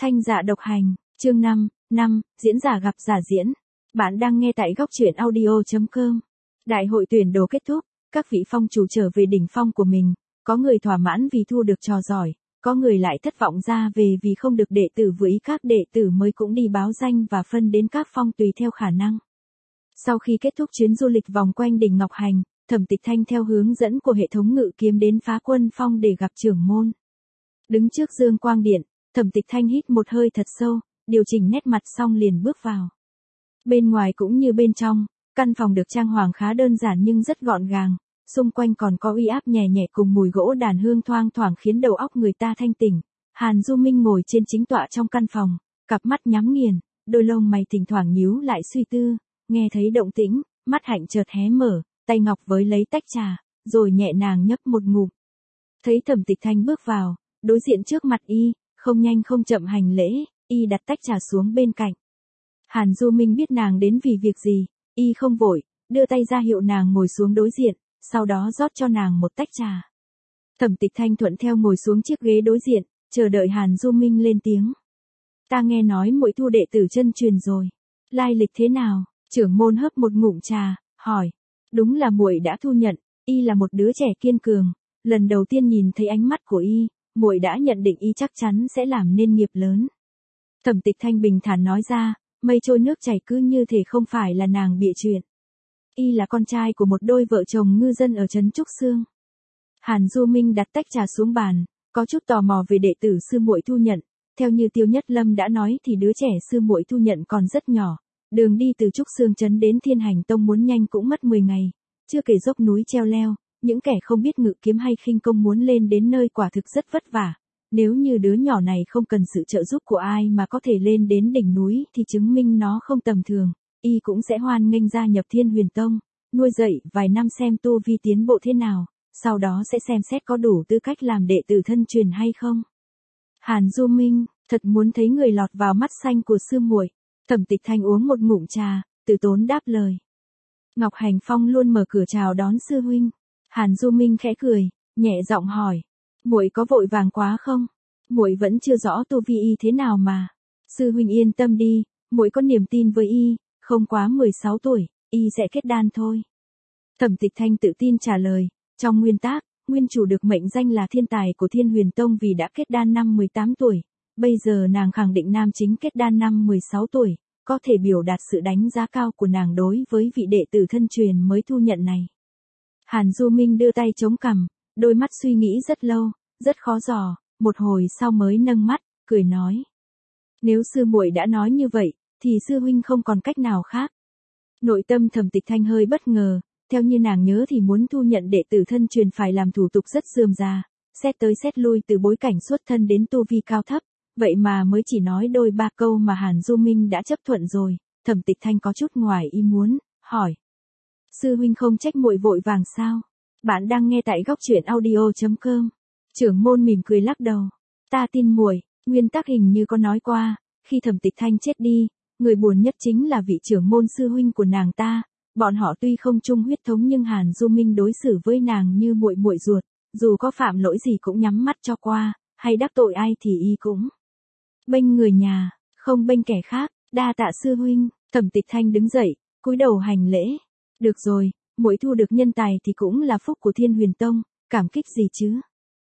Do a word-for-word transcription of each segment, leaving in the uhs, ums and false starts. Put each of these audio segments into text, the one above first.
Thanh Dạ Độc Hành, chương năm, năm, diễn giả gặp giả diễn. Bạn đang nghe tại góc truyện audio chấm com. Đại hội tuyển đồ kết thúc, các vị phong chủ trở về đỉnh phong của mình, có người thỏa mãn vì thu được trò giỏi, có người lại thất vọng ra về vì không được đệ tử vừa ý, các đệ tử mới cũng đi báo danh và phân đến các phong tùy theo khả năng. Sau khi kết thúc chuyến du lịch vòng quanh đỉnh Ngọc Hành, Thẩm Tịch Thanh theo hướng dẫn của hệ thống ngự kiếm đến Phá Quân Phong để gặp trưởng môn. Đứng trước Dương Quang Điện, Thẩm Tịch Thanh hít một hơi thật sâu, điều chỉnh nét mặt xong liền bước vào. Bên ngoài cũng như bên trong, căn phòng được trang hoàng khá đơn giản nhưng rất gọn gàng, xung quanh còn có uy áp nhẹ nhẹ cùng mùi gỗ đàn hương thoang thoảng khiến đầu óc người ta thanh tỉnh. Hàn Du Minh ngồi trên chính tọa trong căn phòng, cặp mắt nhắm nghiền, đôi lông mày thỉnh thoảng nhíu lại suy tư, nghe thấy động tĩnh, mắt hạnh chợt hé mở, tay ngọc với lấy tách trà, rồi nhẹ nhàng nhấp một ngụm. Thấy Thẩm Tịch Thanh bước vào, đối diện trước mặt y, không nhanh không chậm hành lễ, y đặt tách trà xuống bên cạnh. Hàn Du Minh biết nàng đến vì việc gì, y không vội, đưa tay ra hiệu nàng ngồi xuống đối diện, sau đó rót cho nàng một tách trà. Thẩm Tịch Thanh thuận theo ngồi xuống chiếc ghế đối diện, chờ đợi Hàn Du Minh lên tiếng. Ta nghe nói muội thu đệ tử chân truyền rồi, lai lịch thế nào? Trưởng môn hớp một ngụm trà, hỏi. Đúng là muội đã thu nhận, y là một đứa trẻ kiên cường, lần đầu tiên nhìn thấy ánh mắt của y, muội đã nhận định y chắc chắn sẽ làm nên nghiệp lớn. Thẩm Tịch Thanh bình thản nói ra, mây trôi nước chảy cứ như thể không phải là nàng bịa chuyện. Y là con trai của một đôi vợ chồng ngư dân ở trấn Trúc Xương. Hàn Du Minh đặt tách trà xuống bàn, có chút tò mò về đệ tử sư muội thu nhận. Theo như Tiêu Nhất Lâm đã nói thì đứa trẻ sư muội thu nhận còn rất nhỏ. Đường đi từ Trúc Xương trấn đến Thiên Hành Tông muốn nhanh cũng mất mười ngày. Chưa kể dốc núi treo leo, những kẻ không biết ngự kiếm hay khinh công muốn lên đến nơi quả thực rất vất vả. Nếu như đứa nhỏ này không cần sự trợ giúp của ai mà có thể lên đến đỉnh núi thì chứng minh nó không tầm thường. Y cũng sẽ hoan nghênh gia nhập Thiên Huyền Tông, nuôi dạy vài năm xem tu vi tiến bộ thế nào, sau đó sẽ xem xét có đủ tư cách làm đệ tử thân truyền hay không. Hàn Du Minh, thật muốn thấy người lọt vào mắt xanh của sư muội. Thẩm Tịch Thanh uống một ngụm trà, từ tốn đáp lời. Ngọc Hành Phong luôn mở cửa chào đón sư huynh. Hàn Du Minh khẽ cười, nhẹ giọng hỏi, muội có vội vàng quá không? Muội vẫn chưa rõ tu vi y thế nào mà. Sư huynh yên tâm đi, muội có niềm tin với y, không quá mười sáu tuổi, y sẽ kết đan thôi. Thẩm Tịch Thanh tự tin trả lời, trong nguyên tác, nguyên chủ được mệnh danh là thiên tài của Thiên Huyền Tông vì đã kết đan năm mười tám tuổi. Bây giờ nàng khẳng định nam chính kết đan năm mười sáu tuổi, có thể biểu đạt sự đánh giá cao của nàng đối với vị đệ tử thân truyền mới thu nhận này. Hàn Du Minh đưa tay chống cằm, đôi mắt suy nghĩ rất lâu, rất khó dò, một hồi sau mới nâng mắt, cười nói. Nếu sư muội đã nói như vậy, thì sư huynh không còn cách nào khác. Nội tâm Thẩm Tịch Thanh hơi bất ngờ, theo như nàng nhớ thì muốn thu nhận đệ tử thân truyền phải làm thủ tục rất rườm rà, xét tới xét lui từ bối cảnh xuất thân đến tu vi cao thấp, vậy mà mới chỉ nói đôi ba câu mà Hàn Du Minh đã chấp thuận rồi. Thẩm Tịch Thanh có chút ngoài ý muốn, hỏi. Sư huynh không trách muội vội vàng sao? Bạn đang nghe tại góc truyện audio chấm com. Trưởng môn mỉm cười lắc đầu. Ta tin muội, nguyên tắc hình như có nói qua, khi Thẩm Tịch Thanh chết đi, người buồn nhất chính là vị trưởng môn sư huynh của nàng ta. Bọn họ tuy không chung huyết thống nhưng Hàn Du Minh đối xử với nàng như muội muội ruột, dù có phạm lỗi gì cũng nhắm mắt cho qua, hay đắc tội ai thì y cũng bênh người nhà, không bênh kẻ khác. Đa tạ sư huynh. Thẩm Tịch Thanh đứng dậy, cúi đầu hành lễ. Được rồi, muội thu được nhân tài thì cũng là phúc của Thiên Huyền Tông, cảm kích gì chứ?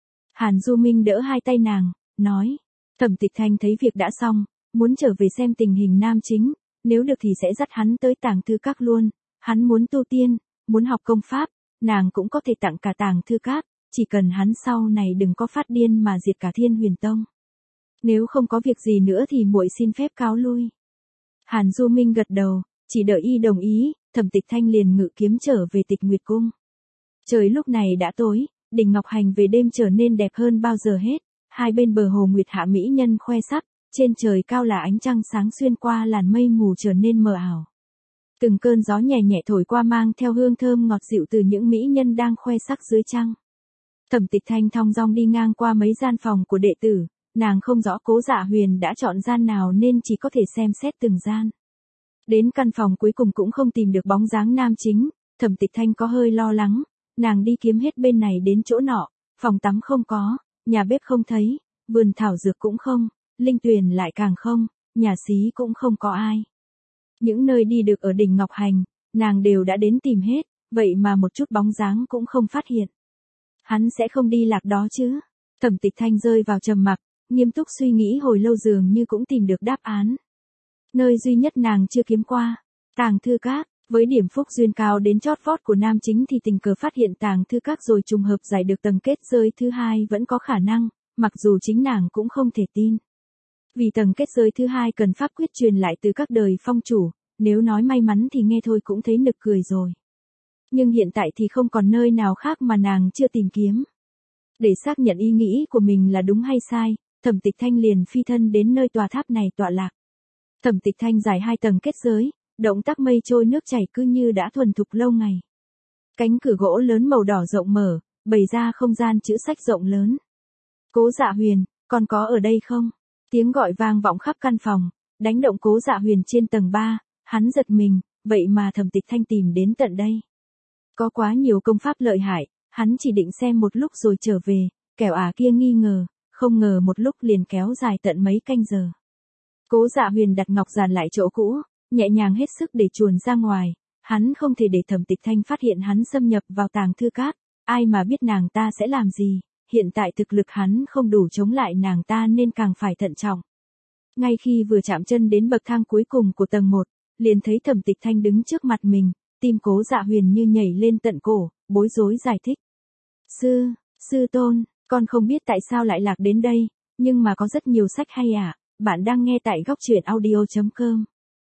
Hàn Du Minh đỡ hai tay nàng, nói. Thẩm Tịch Thanh thấy việc đã xong, muốn trở về xem tình hình nam chính, nếu được thì sẽ dắt hắn tới Tàng Thư Các luôn. Hắn muốn tu tiên, muốn học công pháp, nàng cũng có thể tặng cả Tàng Thư Các, chỉ cần hắn sau này đừng có phát điên mà diệt cả Thiên Huyền Tông. Nếu không có việc gì nữa thì muội xin phép cáo lui. Hàn Du Minh gật đầu, chỉ đợi y đồng ý, Thẩm Tịch Thanh liền ngự kiếm trở về Tịch Nguyệt Cung. Trời lúc này đã tối, đỉnh Ngọc Hành về đêm trở nên đẹp hơn bao giờ hết, hai bên bờ hồ nguyệt hạ mỹ nhân khoe sắc, trên trời cao là ánh trăng sáng xuyên qua làn mây mù trở nên mờ ảo. Từng cơn gió nhẹ nhẹ thổi qua mang theo hương thơm ngọt dịu từ những mỹ nhân đang khoe sắc dưới trăng. Thẩm Tịch Thanh thong dong đi ngang qua mấy gian phòng của đệ tử, nàng không rõ Cố Dạ Huyền đã chọn gian nào nên chỉ có thể xem xét từng gian. Đến căn phòng cuối cùng cũng không tìm được bóng dáng nam chính, Thẩm Tịch Thanh có hơi lo lắng, nàng đi kiếm hết bên này đến chỗ nọ, phòng tắm không có, nhà bếp không thấy, vườn thảo dược cũng không, linh tuyền lại càng không, nhà xí cũng không có ai. Những nơi đi được ở đỉnh Ngọc Hành, nàng đều đã đến tìm hết, vậy mà một chút bóng dáng cũng không phát hiện. Hắn sẽ không đi lạc đó chứ? Thẩm Tịch Thanh rơi vào trầm mặc, nghiêm túc suy nghĩ hồi lâu dường như cũng tìm được đáp án. Nơi duy nhất nàng chưa kiếm qua, Tàng Thư Các, với điểm phúc duyên cao đến chót vót của nam chính thì tình cờ phát hiện Tàng Thư Các rồi trùng hợp giải được tầng kết giới thứ hai vẫn có khả năng, mặc dù chính nàng cũng không thể tin. Vì tầng kết giới thứ hai cần pháp quyết truyền lại từ các đời phong chủ, nếu nói may mắn thì nghe thôi cũng thấy nực cười rồi. Nhưng hiện tại thì không còn nơi nào khác mà nàng chưa tìm kiếm. Để xác nhận ý nghĩ của mình là đúng hay sai, Thẩm Tịch Thanh liền phi thân đến nơi tòa tháp này tọa lạc. Thẩm Tịch Thanh giải hai tầng kết giới, động tác mây trôi nước chảy cứ như đã thuần thục lâu ngày. Cánh cửa gỗ lớn màu đỏ rộng mở, bày ra không gian chữ sách rộng lớn. Cố Dạ Huyền, con có ở đây không? Tiếng gọi vang vọng khắp căn phòng, đánh động Cố Dạ Huyền trên tầng ba, hắn giật mình, vậy mà Thẩm Tịch Thanh tìm đến tận đây. Có quá nhiều công pháp lợi hại, hắn chỉ định xem một lúc rồi trở về, kẻo ả kia nghi ngờ, không ngờ một lúc liền kéo dài tận mấy canh giờ. Cố Dạ Huyền đặt ngọc giàn lại chỗ cũ, nhẹ nhàng hết sức để chuồn ra ngoài, hắn không thể để Thẩm Tịch Thanh phát hiện hắn xâm nhập vào Tàng Thư Các, ai mà biết nàng ta sẽ làm gì, hiện tại thực lực hắn không đủ chống lại nàng ta nên càng phải thận trọng. Ngay khi vừa chạm chân đến bậc thang cuối cùng của tầng một, liền thấy Thẩm Tịch Thanh đứng trước mặt mình, tim Cố Dạ Huyền như nhảy lên tận cổ, bối rối giải thích. Sư, sư tôn, con không biết tại sao lại lạc đến đây, nhưng mà có rất nhiều sách hay ạ, à? Bạn đang nghe tại góc truyện audio chấm com.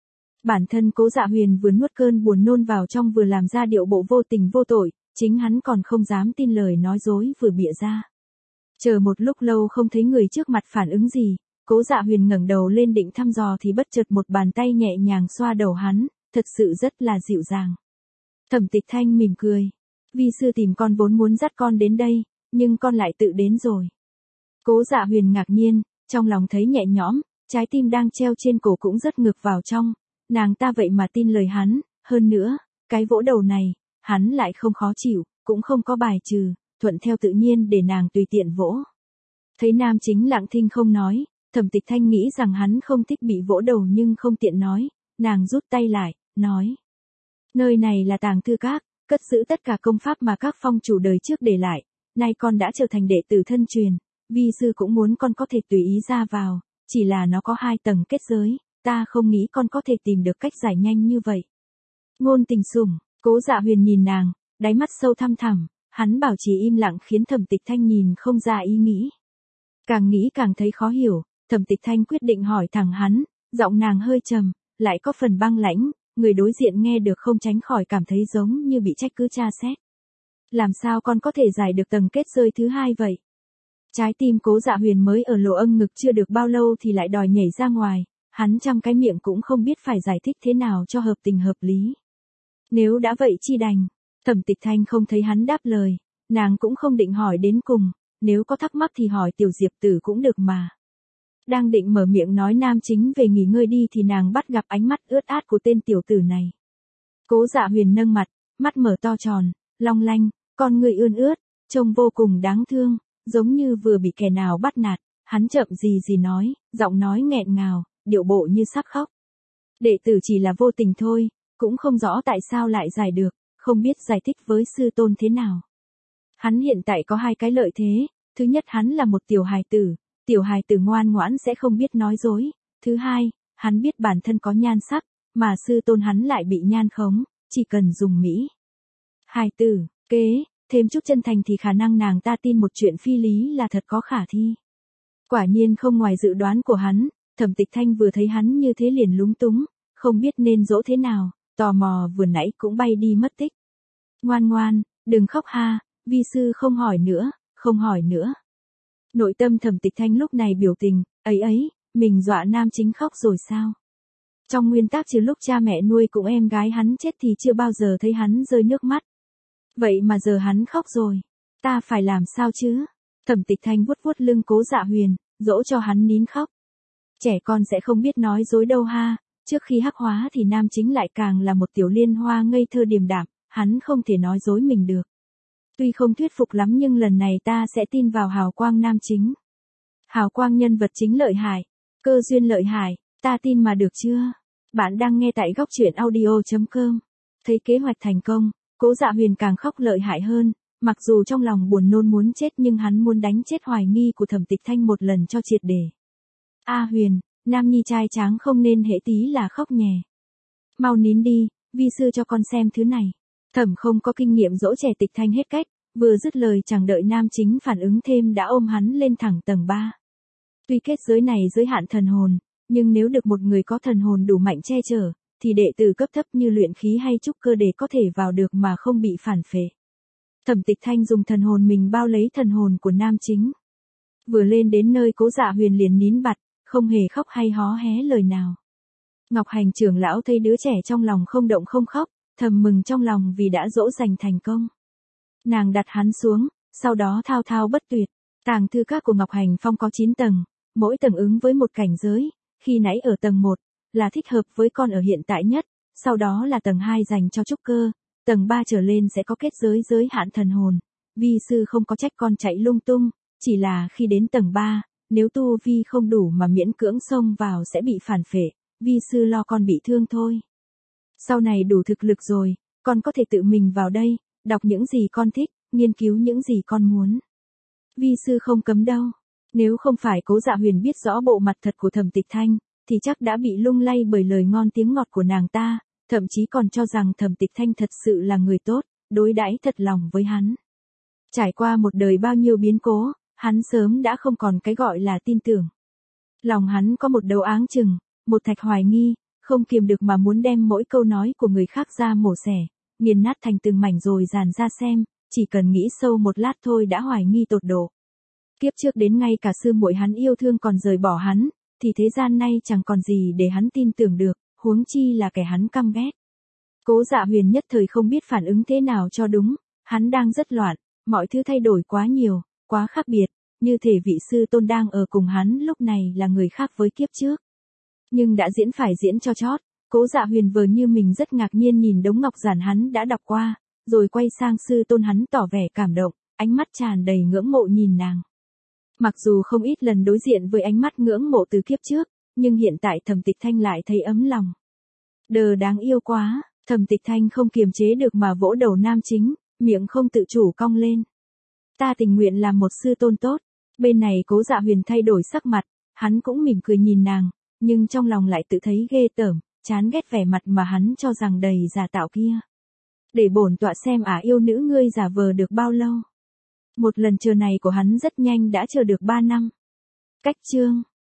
Bản thân Cố Dạ Huyền vừa nuốt cơn buồn nôn vào trong vừa làm ra điệu bộ vô tình vô tội, chính hắn còn không dám tin lời nói dối vừa bịa ra. Chờ một lúc lâu không thấy người trước mặt phản ứng gì, Cố Dạ Huyền ngẩng đầu lên định thăm dò thì bất chợt một bàn tay nhẹ nhàng xoa đầu hắn, thật sự rất là dịu dàng. Thẩm Tịch Thanh mỉm cười. Vi sư tìm con vốn muốn dắt con đến đây, nhưng con lại tự đến rồi. Cố Dạ Huyền ngạc nhiên, trong lòng thấy nhẹ nhõm, trái tim đang treo trên cổ cũng rất ngược vào trong, nàng ta vậy mà tin lời hắn, hơn nữa, cái vỗ đầu này, hắn lại không khó chịu, cũng không có bài trừ, thuận theo tự nhiên để nàng tùy tiện vỗ. Thấy nam chính lặng thinh không nói, Thẩm Tịch Thanh nghĩ rằng hắn không thích bị vỗ đầu nhưng không tiện nói, nàng rút tay lại, nói. Nơi này là Tàng Thư Các, cất giữ tất cả công pháp mà các phong chủ đời trước để lại, nay con đã trở thành đệ tử thân truyền, vi sư cũng muốn con có thể tùy ý ra vào, chỉ là nó có hai tầng kết giới, ta không nghĩ con có thể tìm được cách giải nhanh như vậy. Ngôn tình sủng, Cố Dạ Huyền nhìn nàng, đáy mắt sâu thăm thẳm, hắn bảo trì im lặng khiến Thẩm Tịch Thanh nhìn không ra ý nghĩ. Càng nghĩ càng thấy khó hiểu, Thẩm Tịch Thanh quyết định hỏi thẳng hắn, giọng nàng hơi trầm, lại có phần băng lãnh, người đối diện nghe được không tránh khỏi cảm thấy giống như bị trách cứ tra xét. Làm sao con có thể giải được tầng kết giới thứ hai vậy? Trái tim Cố Dạ Huyền mới ở lỗ âng ngực chưa được bao lâu thì lại đòi nhảy ra ngoài, hắn trăm cái miệng cũng không biết phải giải thích thế nào cho hợp tình hợp lý. Nếu đã vậy chi đành. Thẩm Tịch Thanh không thấy hắn đáp lời, nàng cũng không định hỏi đến cùng, nếu có thắc mắc thì hỏi Tiểu Diệp Tử cũng được mà. Đang định mở miệng nói nam chính về nghỉ ngơi đi thì nàng bắt gặp ánh mắt ướt át của tên tiểu tử này. Cố Dạ Huyền nâng mặt, mắt mở to tròn, long lanh, con người ươn ướt, trông vô cùng đáng thương, giống như vừa bị kẻ nào bắt nạt, hắn chậm gì gì nói, giọng nói nghẹn ngào, điệu bộ như sắp khóc. Đệ tử chỉ là vô tình thôi, cũng không rõ tại sao lại giải được, không biết giải thích với sư tôn thế nào. Hắn hiện tại có hai cái lợi thế, thứ nhất hắn là một tiểu hài tử, tiểu hài tử ngoan ngoãn sẽ không biết nói dối, thứ hai, hắn biết bản thân có nhan sắc, mà sư tôn hắn lại bị nhan khống, chỉ cần dùng mỹ. Hài tử, kế, thêm chút chân thành thì khả năng nàng ta tin một chuyện phi lý là thật có khả thi. Quả nhiên không ngoài dự đoán của hắn, Thẩm Tịch Thanh vừa thấy hắn như thế liền lúng túng, không biết nên dỗ thế nào, tò mò vừa nãy cũng bay đi mất tích. Ngoan ngoan, đừng khóc ha, vi sư không hỏi nữa, không hỏi nữa. Nội tâm Thẩm Tịch Thanh lúc này biểu tình, ấy ấy, mình dọa nam chính khóc rồi sao? Trong nguyên tắc trừ lúc cha mẹ nuôi cùng em gái hắn chết thì chưa bao giờ thấy hắn rơi nước mắt. Vậy mà giờ hắn khóc rồi, ta phải làm sao chứ? Thẩm Tịch Thanh vuốt vuốt lưng Cố Dạ Huyền, dỗ cho hắn nín khóc. Trẻ con sẽ không biết nói dối đâu ha, trước khi hắc hóa thì nam chính lại càng là một tiểu liên hoa ngây thơ điềm đạm, hắn không thể nói dối mình được. Tuy không thuyết phục lắm nhưng lần này ta sẽ tin vào hào quang nam chính. Hào quang nhân vật chính lợi hại, Cơ duyên lợi hại, ta tin mà được chưa? Bạn đang nghe tại góc truyện audio.com. Thấy kế hoạch thành công, Cố Dạ Huyền càng khóc lợi hại hơn, mặc dù trong lòng buồn nôn muốn chết nhưng hắn muốn đánh chết hoài nghi của Thẩm Tịch Thanh một lần cho triệt để. A Huyền, nam nhi trai tráng không nên hễ tí là khóc nhè. Mau nín đi, vi sư cho con xem thứ này. Thẩm không có kinh nghiệm dỗ trẻ Tịch Thanh hết cách, vừa dứt lời chẳng đợi nam chính phản ứng thêm đã ôm hắn lên thẳng tầng ba. Tuy kết giới này giới hạn thần hồn, nhưng nếu được một người có thần hồn đủ mạnh che chở, thì đệ tử cấp thấp như luyện khí hay trúc cơ để có thể vào được mà không bị phản phệ. Thẩm Tịch Thanh dùng thần hồn mình bao lấy thần hồn của nam chính. Vừa lên đến nơi Cố Dạ Huyền liền nín bặt, không hề khóc hay hó hé lời nào. Ngọc Hành trưởng lão thấy đứa trẻ trong lòng không động không khóc, thầm mừng trong lòng vì đã dỗ dành thành công. Nàng đặt hắn xuống, sau đó thao thao bất tuyệt. Tàng thư các của Ngọc Hành Phong có chín tầng, mỗi tầng ứng với một cảnh giới, khi nãy ở tầng một là thích hợp với con ở hiện tại nhất, sau đó là tầng hai dành cho trúc cơ, tầng ba trở lên sẽ có kết giới giới hạn thần hồn. Vi sư không có trách con chạy lung tung, chỉ là khi đến tầng ba, nếu tu vi không đủ mà miễn cưỡng xông vào sẽ bị phản phệ, vi sư lo con bị thương thôi. Sau này đủ thực lực rồi, con có thể tự mình vào đây, đọc những gì con thích, nghiên cứu những gì con muốn. Vi sư không cấm đâu. Nếu không phải Cố Dạ Huyền biết rõ bộ mặt thật của Thẩm Tịch Thanh, thì chắc đã bị lung lay bởi lời ngon tiếng ngọt của nàng ta, thậm chí còn cho rằng Thẩm Tịch Thanh thật sự là người tốt, đối đãi thật lòng với hắn. Trải qua một đời bao nhiêu biến cố, hắn sớm đã không còn cái gọi là tin tưởng. Lòng hắn có một đầu áng chừng, một thạch hoài nghi, không kiềm được mà muốn đem mỗi câu nói của người khác ra mổ xẻ, nghiền nát thành từng mảnh rồi dàn ra xem, chỉ cần nghĩ sâu một lát thôi đã hoài nghi tột độ. Kiếp trước đến ngay cả sư muội hắn yêu thương còn rời bỏ hắn, thì thế gian nay chẳng còn gì để hắn tin tưởng được, huống chi là kẻ hắn căm ghét. Cố Dạ Huyền nhất thời không biết phản ứng thế nào cho đúng, hắn đang rất loạn, mọi thứ thay đổi quá nhiều, quá khác biệt, như thể vị sư tôn đang ở cùng hắn lúc này là người khác với kiếp trước. Nhưng đã diễn phải diễn cho chót, Cố Dạ Huyền vờ như mình rất ngạc nhiên nhìn đống ngọc giản hắn đã đọc qua, rồi quay sang sư tôn hắn tỏ vẻ cảm động, ánh mắt tràn đầy ngưỡng mộ nhìn nàng. Mặc dù không ít lần đối diện với ánh mắt ngưỡng mộ từ kiếp trước, nhưng hiện tại Thẩm Tịch Thanh lại thấy ấm lòng. Đờ đáng yêu quá, Thẩm Tịch Thanh không kiềm chế được mà vỗ đầu nam chính, miệng không tự chủ cong lên. Ta tình nguyện làm một sư tôn tốt. Bên này Cố Dạ Huyền thay đổi sắc mặt, hắn cũng mỉm cười nhìn nàng, nhưng trong lòng lại tự thấy ghê tởm, chán ghét vẻ mặt mà hắn cho rằng đầy giả tạo kia. Để bổn tọa xem ả yêu nữ ngươi giả vờ được bao lâu. Một lần chờ này của hắn rất nhanh đã chờ được ba năm. Cách chương